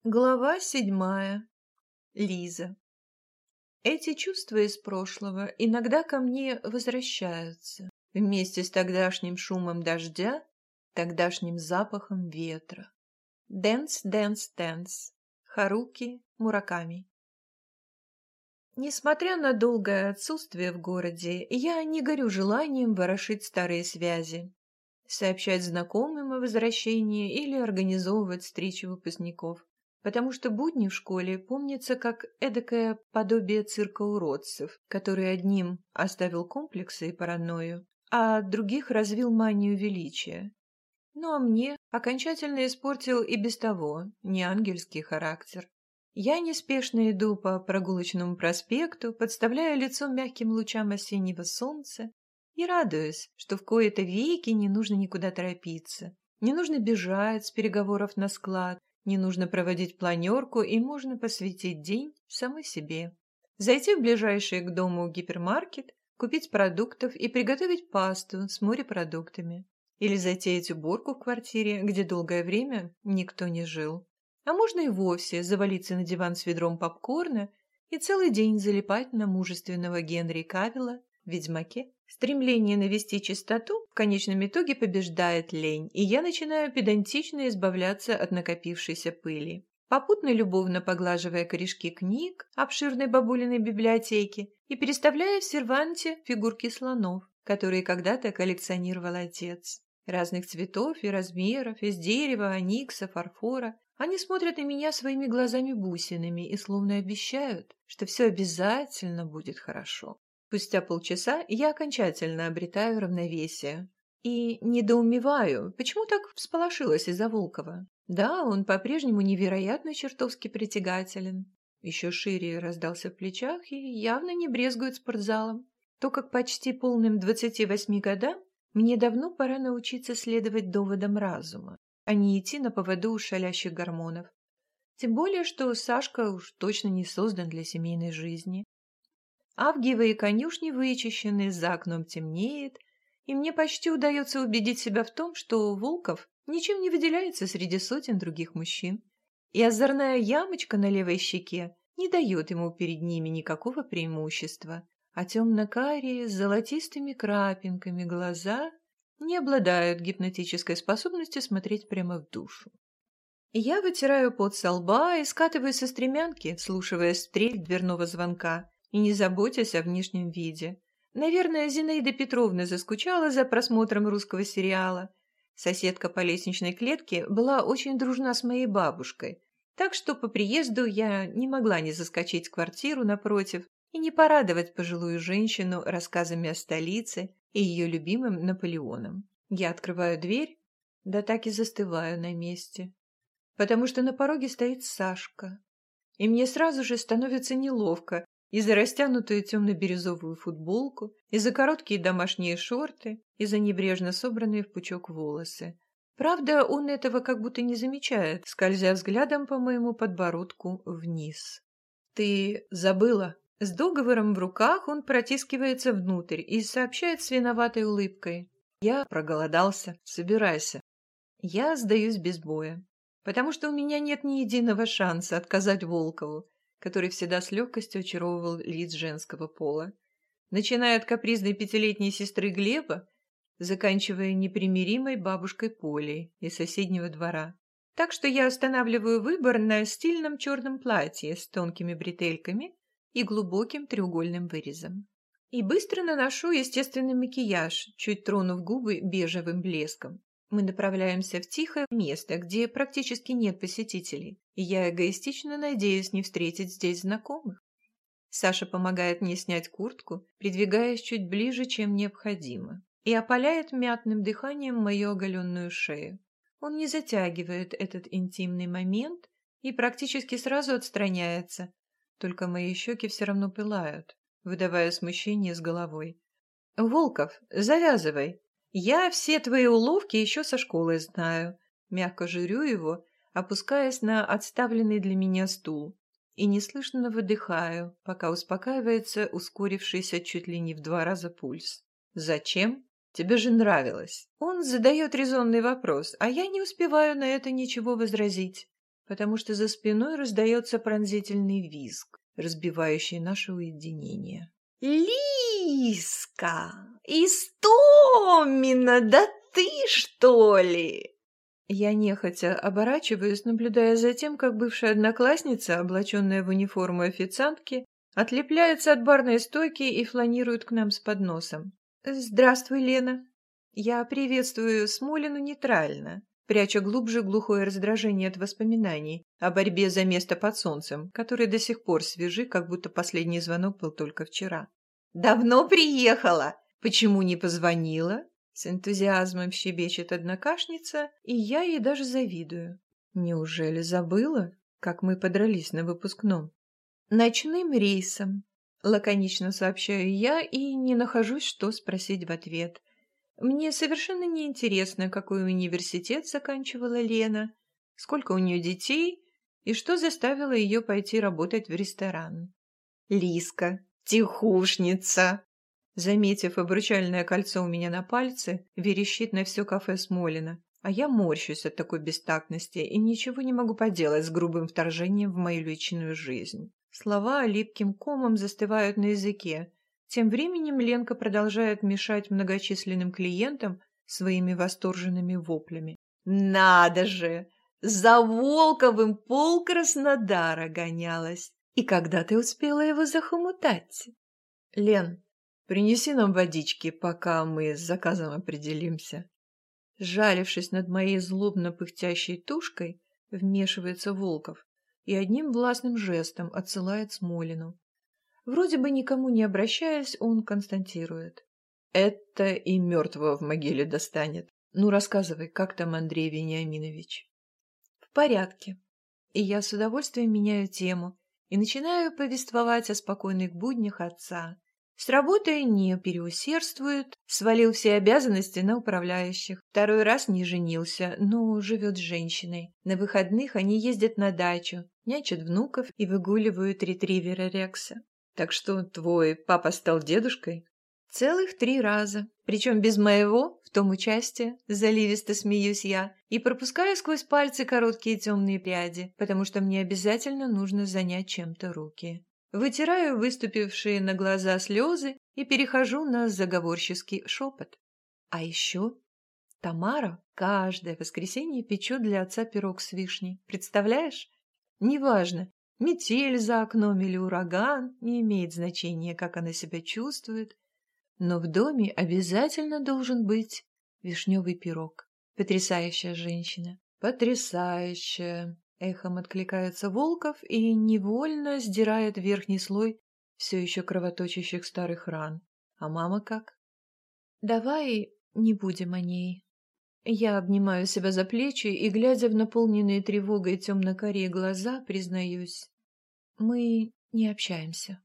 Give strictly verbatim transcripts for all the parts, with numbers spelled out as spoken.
Глава седьмая. Лиза. Эти чувства из прошлого иногда ко мне возвращаются вместе с тогдашним шумом дождя, тогдашним запахом ветра. Дэнс, дэнс, дэнс. Харуки Мураками. Несмотря на долгое отсутствие в городе, я не горю желанием ворошить старые связи, сообщать знакомым о возвращении или организовывать встречи выпускников. Потому что будни в школе помнятся как эдакое подобие цирка уродцев, который одним оставил комплексы и паранойю, а других развил манию величия. Ну а мне окончательно испортил и без того неангельский характер. Я неспешно иду по прогулочному проспекту, подставляя лицо мягким лучам осеннего солнца и радуюсь, что в кои-то веки не нужно никуда торопиться, не нужно бежать с переговоров на склад, не нужно проводить планерку, и можно посвятить день самой себе. Зайти в ближайший к дому гипермаркет, купить продуктов и приготовить пасту с морепродуктами. Или затеять уборку в квартире, где долгое время никто не жил. А можно и вовсе завалиться на диван с ведром попкорна и целый день залипать на мужественного Генри Кавилла в «Ведьмаке». Стремление навести чистоту в конечном итоге побеждает лень, и я начинаю педантично избавляться от накопившейся пыли, попутно любовно поглаживая корешки книг обширной бабулиной библиотеки и переставляя в серванте фигурки слонов, которые когда-то коллекционировал отец. Разных цветов и размеров, из дерева, оникса, фарфора. Они смотрят на меня своими глазами-бусинами и словно обещают, что все обязательно будет хорошо. Спустя полчаса я окончательно обретаю равновесие и недоумеваю, почему так всполошилась из-за Волкова. Да, он по-прежнему невероятно чертовски притягателен, еще шире раздался в плечах и явно не брезгует спортзалом. То, как почти полным двадцати восьми годам, мне давно пора научиться следовать доводам разума, а не идти на поводу у шалящих гормонов. Тем более, что Сашка уж точно не создан для семейной жизни. Авгиевые конюшни вычищены, за окном темнеет, и мне почти удается убедить себя в том, что Волков ничем не выделяется среди сотен других мужчин, и озорная ямочка на левой щеке не дает ему перед ними никакого преимущества, а темно-карие с золотистыми крапинками глаза не обладают гипнотической способностью смотреть прямо в душу. Я вытираю пот со лба и скатываюсь со стремянки, вслушиваясь в трель дверного звонка, и не заботясь о внешнем виде. Наверное, Зинаида Петровна заскучала за просмотром русского сериала. Соседка по лестничной клетке была очень дружна с моей бабушкой, так что по приезду я не могла не заскочить в квартиру напротив и не порадовать пожилую женщину рассказами о столице и ее любимым Наполеоном. Я открываю дверь, да так и застываю на месте, потому что на пороге стоит Сашка, и мне сразу же становится неловко, и за растянутую темно-бирюзовую футболку, и за короткие домашние шорты, и за небрежно собранные в пучок волосы. Правда, он этого как будто не замечает, скользя взглядом по моему подбородку вниз. «Ты забыла?» С договором в руках он протискивается внутрь и сообщает с виноватой улыбкой. «Я проголодался. Собирайся». Я сдаюсь без боя, потому что у меня нет ни единого шанса отказать Волкову, который всегда с легкостью очаровывал лиц женского пола, начиная от капризной пятилетней сестры Глеба, заканчивая непримиримой бабушкой Полей из соседнего двора. Так что я останавливаю выбор на стильном черном платье с тонкими бретельками и глубоким треугольным вырезом. И быстро наношу естественный макияж, чуть тронув губы бежевым блеском. Мы направляемся в тихое место, где практически нет посетителей, и я эгоистично надеюсь не встретить здесь знакомых. Саша помогает мне снять куртку, придвигаясь чуть ближе, чем необходимо, и опаляет мятным дыханием мою оголенную шею. Он не затягивает этот интимный момент и практически сразу отстраняется, только мои щеки все равно пылают, выдавая смущение с головой. «Волков, завязывай! Я все твои уловки еще со школы знаю», мягко журю его, опускаясь на отставленный для меня стул, и неслышно выдыхаю, пока успокаивается ускорившийся чуть ли не в два раза пульс. «Зачем? Тебе же нравилось». Он задает резонный вопрос, а я не успеваю на это ничего возразить, потому что за спиной раздается пронзительный визг, разбивающий наше уединение. «Лиска! Истомина! Да ты, что ли?» Я нехотя оборачиваюсь, наблюдая за тем, как бывшая одноклассница, облаченная в униформу официантки, отлепляется от барной стойки и фланирует к нам с подносом. «Здравствуй, Лена». Я приветствую Смолину нейтрально, пряча глубже глухое раздражение от воспоминаний о борьбе за место под солнцем, которые до сих пор свежи, как будто последний звонок был только вчера. «Давно приехала? Почему не позвонила?» С энтузиазмом щебечет однокашница, и я ей даже завидую. Неужели забыла, как мы подрались на выпускном? «Ночным рейсом», — лаконично сообщаю я и не нахожусь, что спросить в ответ. Мне совершенно неинтересно, какой университет заканчивала Лена, сколько у нее детей и что заставило ее пойти работать в ресторан. «Лиска, тихушница!» Заметив обручальное кольцо у меня на пальце, верещит на все кафе Смолина, а я морщусь от такой бестактности и ничего не могу поделать с грубым вторжением в мою личную жизнь. Слова липким комом застывают на языке. Тем временем Ленка продолжает мешать многочисленным клиентам своими восторженными воплями. «Надо же! За Волковым пол Краснодара гонялась! И когда ты успела его захомутать?» «Лен, принеси нам водички, пока мы с заказом определимся». Сжалившись над моей злобно пыхтящей тушкой, вмешивается Волков и одним властным жестом отсылает Смолину. Вроде бы никому не обращаясь, он констатирует. «Это и мертвого в могиле достанет. Ну, рассказывай, как там Андрей Вениаминович?» «В порядке». И я с удовольствием меняю тему и начинаю повествовать о спокойных буднях отца. С работой не переусердствует, свалил все обязанности на управляющих. Второй раз не женился, но живет с женщиной. На выходных они ездят на дачу, нянчат внуков и выгуливают ретривера Рекса. «Так что твой папа стал дедушкой?» «Целых три раза, причем без моего в том участия», заливисто смеюсь я и пропускаю сквозь пальцы короткие темные пряди, потому что мне обязательно нужно занять чем-то руки. Вытираю выступившие на глаза слезы и перехожу на заговорческий шепот. А еще Тамара каждое воскресенье печет для отца пирог с вишней. Представляешь? Неважно, метель за окном или ураган, не имеет значения, как она себя чувствует, но в доме обязательно должен быть вишневый пирог. Потрясающая женщина. Потрясающая. Эхом откликается Волков и невольно сдирает верхний слой все еще кровоточащих старых ран. А мама как? Давай не будем о ней. Я обнимаю себя за плечи и, глядя в наполненные тревогой темно-карие глаза, признаюсь, мы не общаемся.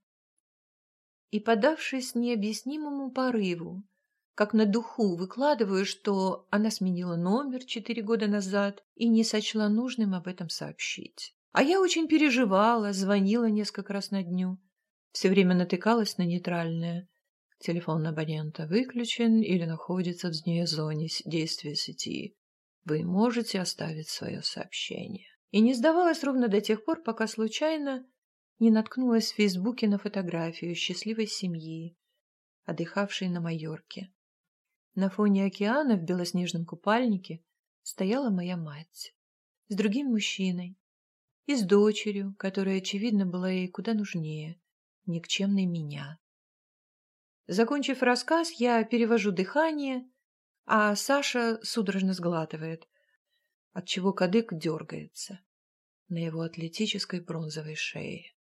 И, поддавшись необъяснимому порыву, как на духу выкладываю, что она сменила номер четыре года назад и не сочла нужным об этом сообщить. А я очень переживала, звонила несколько раз на дню, все время натыкалась на нейтральное. Телефон абонента выключен или находится вне зоны действия сети. Вы можете оставить свое сообщение. И не сдавалась ровно до тех пор, пока случайно не наткнулась в Фейсбуке на фотографию счастливой семьи, отдыхавшей на Майорке. На фоне океана в белоснежном купальнике стояла моя мать с другим мужчиной и с дочерью, которая, очевидно, была ей куда нужнее, никчемной меня. Закончив рассказ, я перевожу дыхание, а Саша судорожно сглатывает, отчего кадык дергается на его атлетической бронзовой шее.